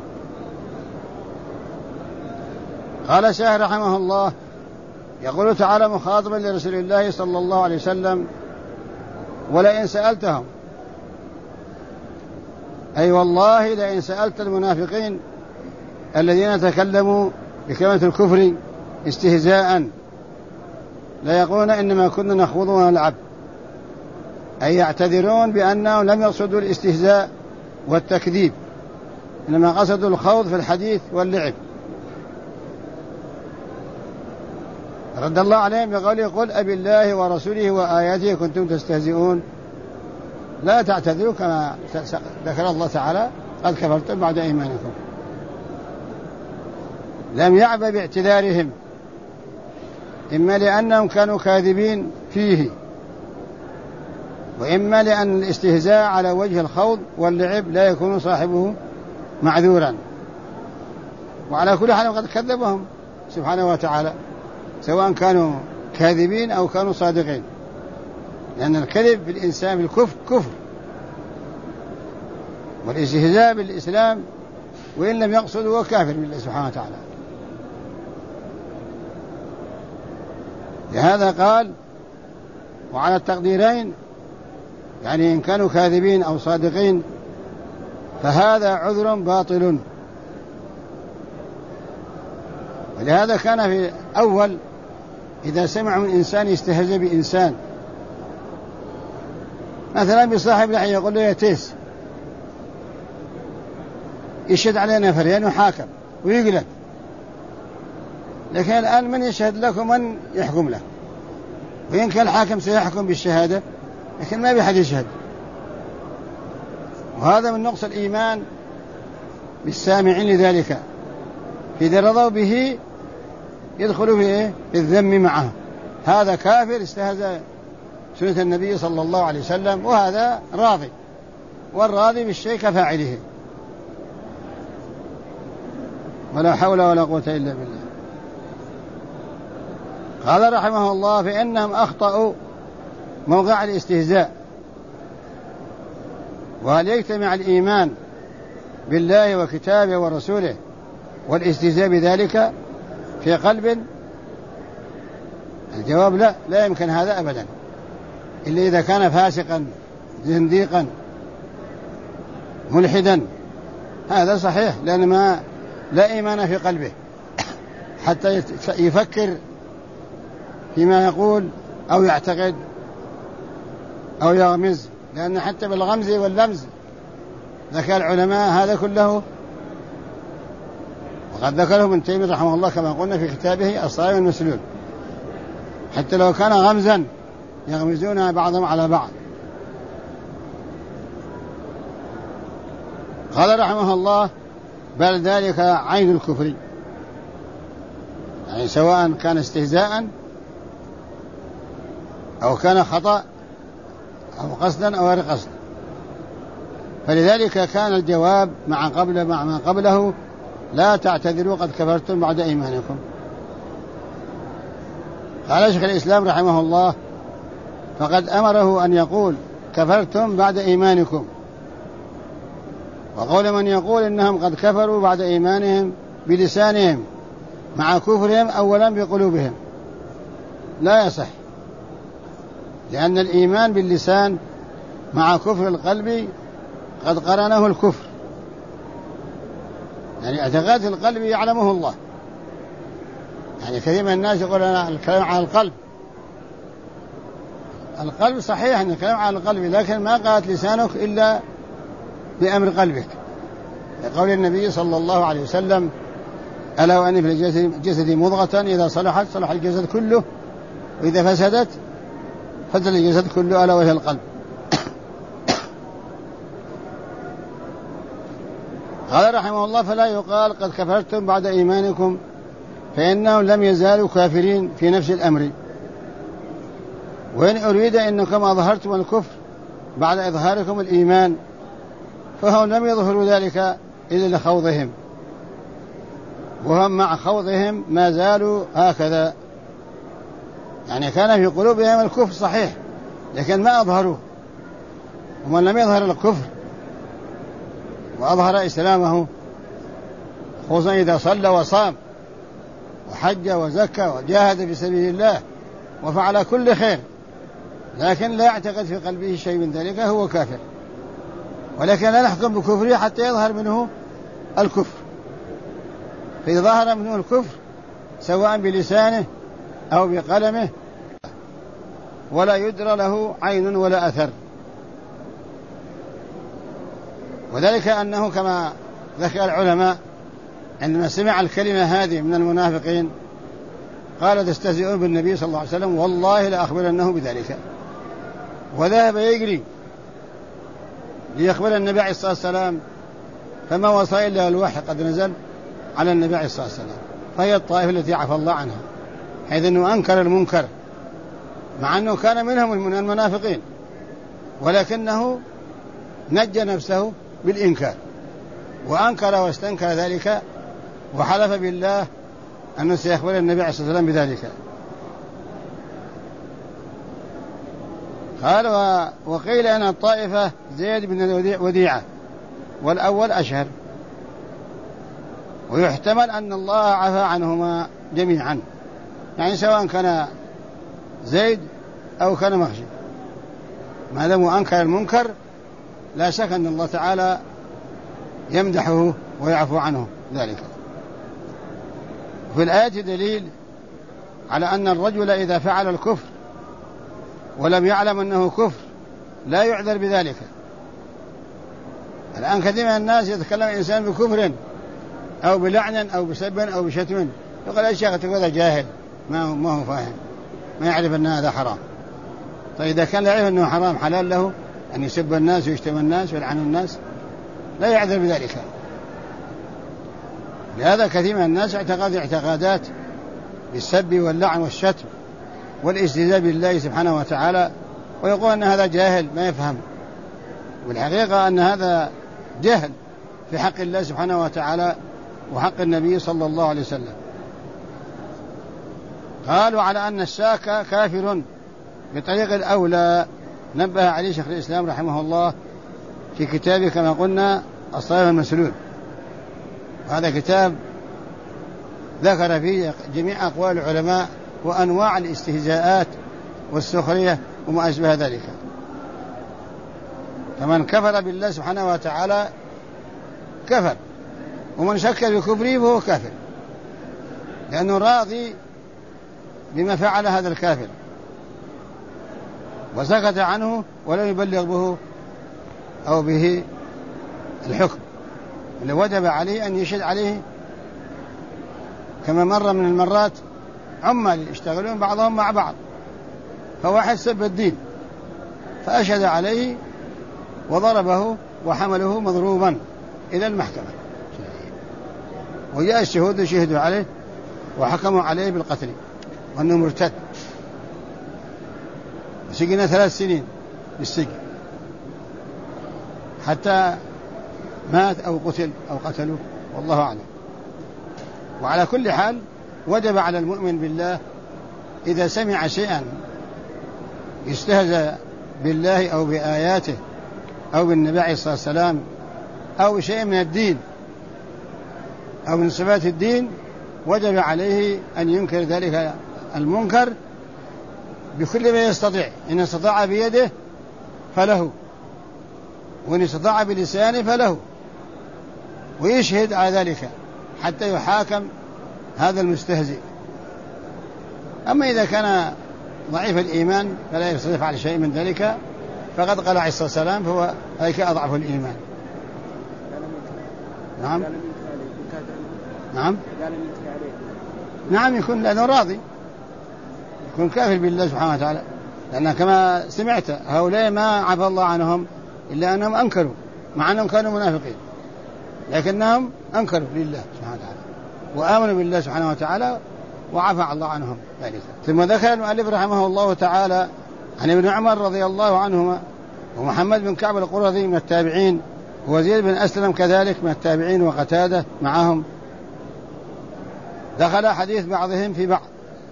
قال الشيخ رحمه الله: يقول تعالى مخاطبا لرسول الله صلى الله عليه وسلم: ولئن سألتهم، أي والله لئن سألت المنافقين الذين تكلموا بكلمة الكفر استهزاء لا يقولون إنما كنا نخوض ونلعب، أي يعتذرون بأنهم لم يقصدوا الاستهزاء والتكذيب، إنما قصدوا الخوض في الحديث واللعب. رد الله عليهم بقوله: قل أبي الله ورسوله وآياته كنتم تستهزئون لا تعتذروا كما ذكر الله تعالى قد كفرتم بعد إيمانكم. لم يعبأ باعتذارهم، إما لأنهم كانوا كاذبين فيه، وإما لأن الاستهزاء على وجه الخوض واللعب لا يكون صاحبه معذورا. وعلى كل حال قد كذبهم سبحانه وتعالى، سواء كانوا كاذبين أو كانوا صادقين، لأن الكذب بالإنسان بالكفر كفر، والاستهزاء بالإسلام وإن لم يقصد هو كافر بالله سبحانه وتعالى. لهذا قال وعلى التقديرين، يعني إن كانوا كاذبين أو صادقين فهذا عذر باطل. ولهذا كان في أول إذا سمع من إنسان يستهزئ بإنسان، مثلا بصاحب لحية يقول له يا تيس، يشهد عليه نفرين وحاكم ويقلب، لكن الآن من يشهد لك ومن يحكم له؟ وإن كان الحاكم سيحكم بالشهادة لكن ما بيحد يشهد. وهذا من نقص الإيمان بالسامعين لذلك، إذا رضوا به يدخلوا في الذم معه، هذا كافر استهزأ سنة النبي صلى الله عليه وسلم، وهذا راضي، والراضي بالشيء كفاعله. ولا حول ولا قوة إلا بالله. قال رحمه الله فإنهم أخطأوا موقع الاستهزاء. وهل يجتمع الإيمان بالله وكتابه ورسوله والاستهزاء بذلك في قلب؟ الجواب لا، لا يمكن هذا أبدا، إلا إذا كان فاسقا زنديقا ملحدا، هذا صحيح، لأن ما لا إيمان في قلبه حتى يفكر فيما يقول أو يعتقد أو يغمز، لأن حتى بالغمز واللمز ذكر العلماء هذا كله، وقد ذكره ابن تيمية رحمه الله كما قلنا في كتابه الصائم المسلول، حتى لو كان غمزا يغمزون بعضهم على بعض. قال رحمه الله بل ذلك عين الكفر، يعني سواء كان استهزاء أو كان خطأ أو قصدا أو غير قصد. فلذلك كان الجواب مع ما قبله لا تعتذروا قد كفرتم بعد إيمانكم. قال شيخ الإسلام رحمه الله فقد أمره أن يقول كفرتم بعد إيمانكم، وقول من يقول إنهم قد كفروا بعد إيمانهم بلسانهم مع كفرهم أولا بقلوبهم لا يصح، لأن الإيمان باللسان مع كفر القلب قد قرنه الكفر، يعني اعتقاد القلب يعلمه الله. يعني كثير من الناس يقول أنا الكلام عن القلب، القلب صحيح أن الكلام عن القلب، لكن ما قالت لسانك إلا بأمر قلبك، لقول النبي صلى الله عليه وسلم ألا وأن في الجسد مضغة إذا صلحت صلح الجسد كله، وإذا فسدت فسد الجسد كله، ألا وهي القلب. قال رحمه الله فلا يقال قد كفرتم بعد إيمانكم، فإنهم لم يزالوا كافرين في نفس الأمر، وإن أريد إنكم أظهرتم الكفر بعد إظهاركم الإيمان، فهم لم يظهروا ذلك إلا لخوضهم، وهم مع خوضهم ما زالوا هكذا، يعني كان في قلوبهم الكفر صحيح لكن ما أظهروه. ومن لم يظهر الكفر وأظهر إسلامه، خصوصا إذا صلى وصام وحج وزكى وجاهد في سبيل الله وفعل كل خير، لكن لا يعتقد في قلبه شيء من ذلك، هو كافر. ولكن لا نحكم بكفره حتى يظهر منه الكفر، فإذا ظهر منه الكفر سواء بلسانه أو بقلمه ولا يدرى له عين ولا أثر. وذلك أنه كما ذكر العلماء عندما سمع الكلمة هذه من المنافقين قال تستهزئون بالنبي صلى الله عليه وسلم والله لأخبرنه بذلك، وذهب يجري ليخبر النبي عليه الصلاة والسلام، فما وصل إلا الوحي قد نزل على النبي عليه الصلاة والسلام، فهي الطائفة التي عفى الله عنها، حيث أنه أنكر المنكر مع أنه كان منهم من المنافقين، ولكنه نجى نفسه بالإنكار وأنكر واستنكر ذلك، وحلف بالله أنه سيخبر النبي عليه الصلاة والسلام بذلك. قال وقيل أن الطائفة زيد بن وديعة، والأول أشهر، ويحتمل أن الله عفى عنهما جميعا، يعني سواء كان زيد أو كان مخشب، ما دام أنكر المنكر لا شك أن الله تعالى يمدحه ويعفو عنه ذلك. في الآية دليل على أن الرجل إذا فعل الكفر ولم يعلم أنه كفر لا يعذر بذلك. الآن كثير من الناس يتكلم الإنسان بكفر أو بلعن أو بسب أو بشتم، يقول أي شيء هذا جاهل ما هو فاهم، ما يعرف أن هذا حرام. طيب إذا كان لا يعرف أنه حرام حلال له أن يسب الناس ويشتم الناس ويلعن الناس؟ لا يعذر بذلك. لهذا كثير من الناس اعتقادات بالسب واللعن والشتم والاستهزاء بالله سبحانه وتعالى، ويقول أن هذا جاهل ما يفهم، والحقيقة أن هذا جهل في حق الله سبحانه وتعالى وحق النبي صلى الله عليه وسلم. قالوا على أن الشاك كافر بطريق الأولى، نبه عليه شيخ الإسلام رحمه الله في كتابه كما قلنا الصائم المسلول. هذا كتاب ذكر فيه جميع أقوال العلماء وأنواع الاستهزاءات والسخرية وما أشبه ذلك. فمن كفر بالله سبحانه وتعالى كفر، ومن شك بكفره فهو كافر، لأنه راضي بما فعل هذا الكافر وسكت عنه ولم يبلغ به أو به الحكم اللي وجب عليه أن يشهد عليه. كما مر من المرات عمال يشتغلون بعضهم مع بعض، فواحد سب الدين فأشهد عليه وضربه وحمله مضروبا إلى المحكمة، وجاء الشهود شهدوا عليه وحكموا عليه بالقتل وأنه مرتد، سجن 3 سنين بالسجن حتى مات أو قتل أو قتلوه، والله أعلم. وعلى كل حال وجب على المؤمن بالله إذا سمع شيئا يستهزأ بالله أو بآياته أو بالنبي عليه الصلاة والسلام أو شيء من الدين أو من صفات الدين، وجب عليه أن ينكر ذلك المنكر بكل ما يستطيع. إن استطاع بيده فله، وإن استطاع بلسانه فله، ويشهد على ذلك حتى يحاكم هذا المستهزئ. أما إذا كان ضعيف الإيمان فلا يستطيع على شيء من ذلك، فقد قال عليه الصلاة والسلام فهو هيك أضعف الإيمان. نعم نعم نعم، يكون لأنه راضي، يكون كافر بالله سبحانه وتعالى، لأن كما سمعت هؤلاء ما عفى الله عنهم إلا أنهم أنكروا مع أنهم كانوا منافقين، لكنهم أنكروا لله سبحانه وتعالى وآمنوا بالله سبحانه وتعالى وعفى الله عنهم ذلك. ثم ذكر المؤلف رحمه الله تعالى عن ابن عمر رضي الله عنهما ومحمد بن كعب القرظي من التابعين، وزيد بن أسلم كذلك من التابعين، وقتادة معهم، دخل حديث بعضهم في بعض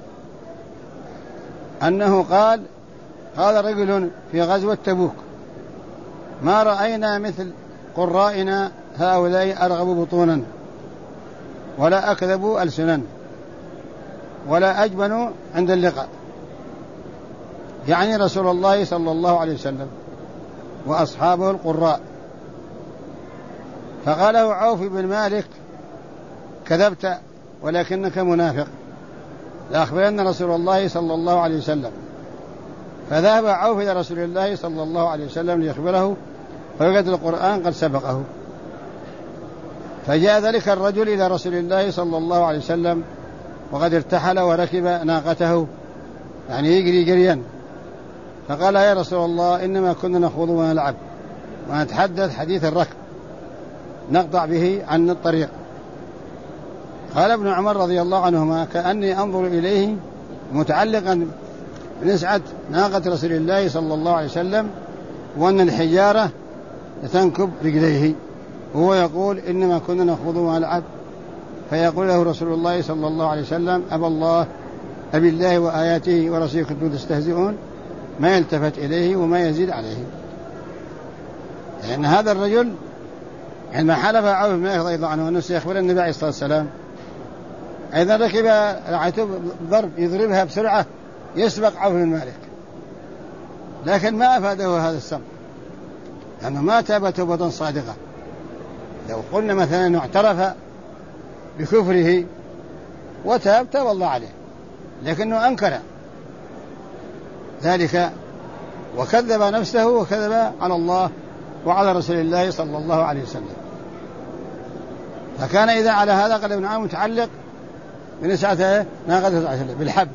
أنه قال رجل في غزوة تبوك: ما رأينا مثل قرائنا هؤلاء أرغب بطونا ولا أكذب ألسنا ولا أجبن عند اللقاء، يعني رسول الله صلى الله عليه وسلم وأصحابه القراء. فقاله عوف بن مالك: كذبت ولكنك منافق، لأخبرن رسول الله صلى الله عليه وسلم. فذهب عوف إلى رسول الله صلى الله عليه وسلم ليخبره، فوجد القرآن قد سبقه. فجاء ذلك الرجل إلى رسول الله صلى الله عليه وسلم وقد ارتحل وركب ناقته، يعني يجري جريا، فقال: يا رسول الله، إنما كنا نخوض ونلعب ونتحدث حديث الركب نقطع به عن الطريق. قال ابن عمر رضي الله عنهما كأني أنظر إليه متعلقا بنسعة ناقة رسول الله صلى الله عليه وسلم وأن الحجارة تنكب رجليه، وهو يقول إنما كنا نخوض ونلعب، فيقول له رسول الله صلى الله عليه وسلم أبي الله وآياته ورسوله كنتم تستهزئون، ما يلتفت إليه وما يزيد عليه. لأن هذا الرجل عندما حلف عوف بن مالك رضي الله عنه أنه سيخبر النبي عليه الصلاة والسلام، أيضا ركب رعته ضرب يضربها بسرعة يسبق عوف بن مالك، لكن ما أفاده هذا السبق، لأنه ما تاب توبة صادقة. لو قلنا مثلا أنه اعترف بكفره وتاب الله عليه، لكنه أنكر ذلك وكذب نفسه وكذب على الله وعلى رسول الله صلى الله عليه وسلم. فكان إذا على هذا قال ابن عمر متعلق بنسعته ناقة صلى الله عليه وسلم بالحبل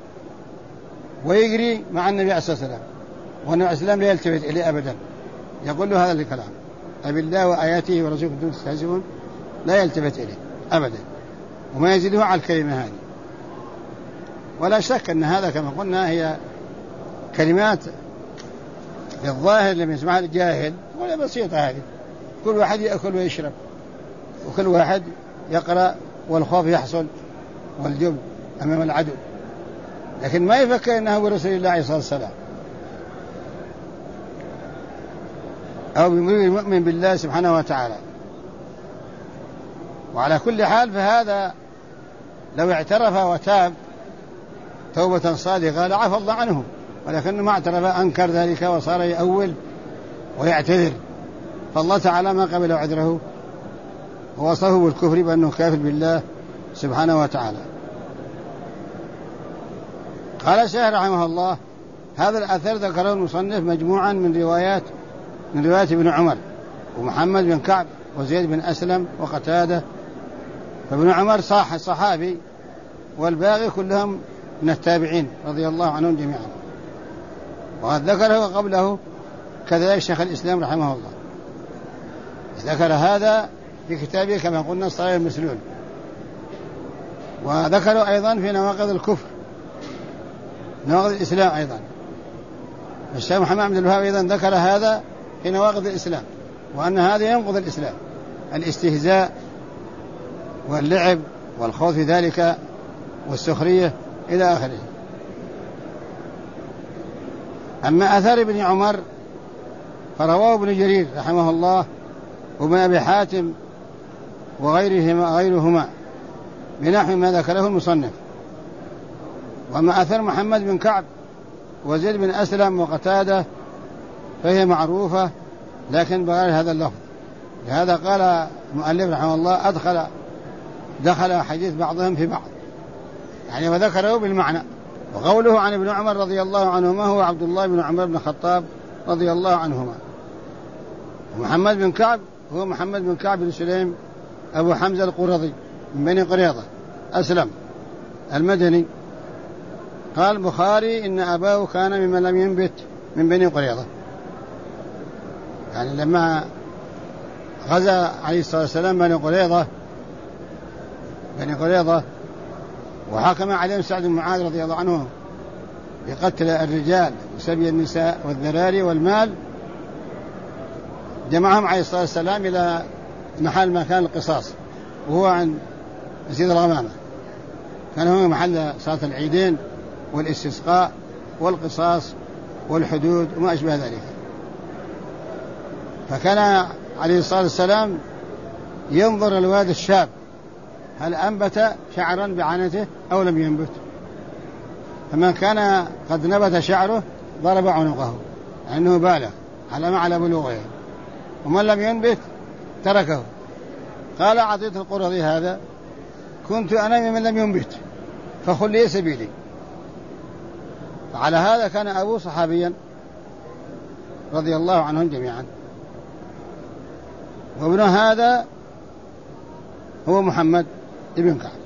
ويجري مع النبي عليه الصلاة والسلام، والنبي عليه السلام لا يلتفت إليه أبدا، يقول له هذا الكلام أبي الله وآياته ورسوله كنتم تستهزئون، لا يلتفت إليه أبدا وما يزيده على الكلمة هذه. ولا شك أن هذا كما قلنا هي كلمات في الظاهر لم يسمعها الجاهل ولا بسيطة، هذه كل واحد يأكل ويشرب وكل واحد يقرأ والخوف يحصل والجبن أمام العدو، لكن ما يفكر أنه برسول الله عليه الصلاة والسلام أو بمؤمن بالله سبحانه وتعالى. وعلى كل حال فهذا لو اعترف وتاب توبة صادقة لعفى الله عنه، ولكنه ما اعترف أنكر ذلك وصار يأول ويعتذر، فالله تعالى ما قبل عذره ووصفه بالكفر بأنه كافر بالله سبحانه وتعالى. قال الشيخ رحمه الله هذا الأثر ذكره المصنف مجموعا من روايات ابن عمر ومحمد بن كعب وزيد بن أسلم وقتادة، فابن عمر صحابي والباقي كلهم من التابعين رضي الله عنهم جميعا، وقد ذكره قبله كذلك شيخ الإسلام رحمه الله ذكر هذا في كتابه كما قلنا الصحيح المسلول، وذكره أيضا في نواقض الكفر نواقض الإسلام أيضا. الشيخ محمد بن الوهاب أيضا ذكر هذا في نواقض الإسلام، وأن هذا ينقض الإسلام، الاستهزاء واللعب والخوض في ذلك والسخرية إلى آخره. أما أثر ابن عمر فرواه ابن جرير رحمه الله وابن أبي حاتم وغيرهما بنحو ما ذكره المصنف. وأما أثر محمد بن كعب وزيد بن أسلم وقتادة فهي معروفة لكن بغير هذا اللفظ، لهذا قال المؤلف رحمه الله دخل حديث بعضهم في بعض، يعني وذكره بالمعنى. وقوله عن ابن عمر رضي الله عنهما هو عبد الله بن عمر بن الخطاب رضي الله عنهما. ومحمد بن كعب هو محمد بن كعب بن سليم أبو حمزة القرظي من بني قريظة أسلم المدني. قال البخاري إن أباه كان ممن لم ينبت من بني قريظة، يعني لما غزا عليه الصلاة والسلام بني قريظة وحكم عليهم سعد بن معاذ رضي الله عنه بقتل الرجال وسبي النساء والذراري والمال، جمعهم عليه الصلاة والسلام إلى محل مكان القصاص وهو عند مسجد الغمامة، كان هو محل صلاة العيدين والاستسقاء والقصاص والحدود وما أشبه ذلك. فكان عليه الصلاة والسلام ينظر الواد الشاب هل أنبت شعرا بعنته أو لم ينبت، فمن كان قد نبت شعره ضرب عنقه لأنه بالغ على بلوغه، ومن لم ينبت تركه. قال عطية القرظي هذا كنت أنا ممن لم ينبت فخل لي سبيلي. فعلى هذا كان أبوه صحابيا رضي الله عنهم جميعا. وابن هذا هو محمد ابن كعب.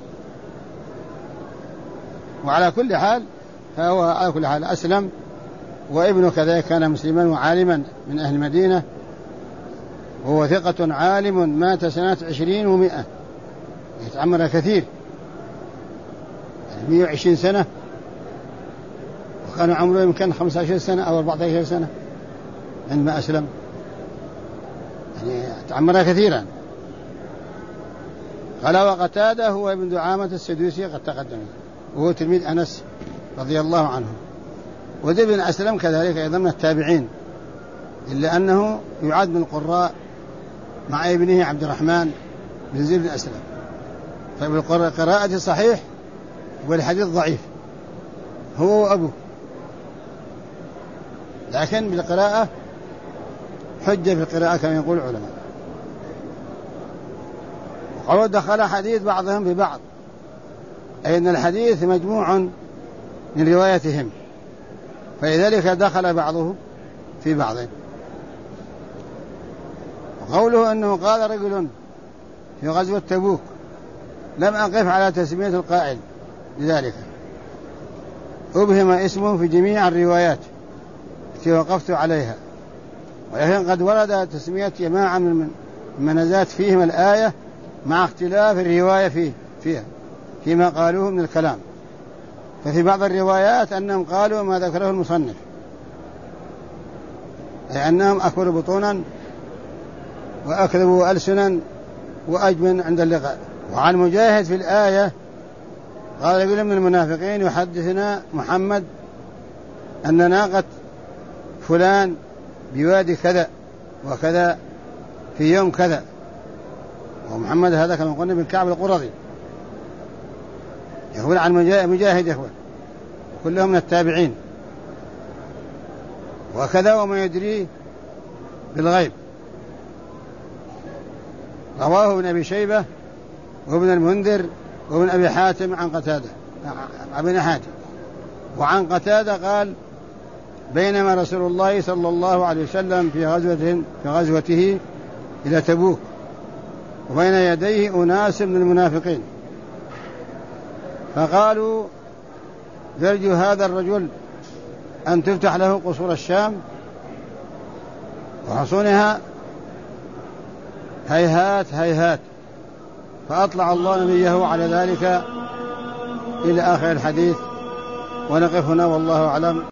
وعلى كل حال فهو على كل حال أسلم، وابنه كذلك كان مسلما وعالما من أهل المدينة، وهو ثقة عالم مات سنة 20 و100 يتعمرها كثير، يعني 120 سنة، وكان عمره يمكن 15 سنة أو 14 سنة عندما أسلم، يعني تعمرها كثيرا. قال وقتادة هو ابن دعامة السدوسي قد تقدم، وهو تلميذ أنس رضي الله عنه. وزيد بن أسلم كذلك أيضا من التابعين، إلا أنه يعد من القراء مع ابنه عبد الرحمن بن زيد بن أسلم، فبالقراءة صحيح والحديث ضعيف هو وأبوه، لكن بالقراءة حجة في القراءة كما يقول العلماء. وقالوا دخل حديث بعضهم ببعض، أي أن الحديث مجموع من روايتهم، فلذلك دخل بعضه في بعض. وقوله أنه قال رجل في غزوة تبوك لم أقف على تسمية القائل، لذلك أبهم اسمه في جميع الروايات التي وقفت عليها، ولكن قد ورد تسمية جماعة من منازات فيهم الآية مع اختلاف الرواية فيها فيما قالوه من الكلام. ففي بعض الروايات أنهم قالوا ما ذكره المصنف، أي أنهم أكبر بطونا وأكذبوا ألسنا وأجمن عند اللقاء. وعن مجاهد في الآية قال رجل من المنافقين يحدثنا محمد أن ناقة فلان بوادي كذا وكذا في يوم كذا، ومحمد هذا كما قلنا بن كعب القرظي، يقول عن مجاهد يقول كلهم من التابعين، وكذا وما يدري بالغيب. رواه ابن أبي شيبة وابن المنذر وابن أبي حاتم عن قتادة ابن حاتم. وعن قتادة قال بينما رسول الله صلى الله عليه وسلم في غزوته إلى تبوك وبين يديه أناس من المنافقين، فقالوا يرجو هذا الرجل أن تفتح له قصور الشام وحصونها هيهات هيهات، فأطلع الله نبيه على ذلك إلى آخر الحديث. ونقف هنا والله أعلم.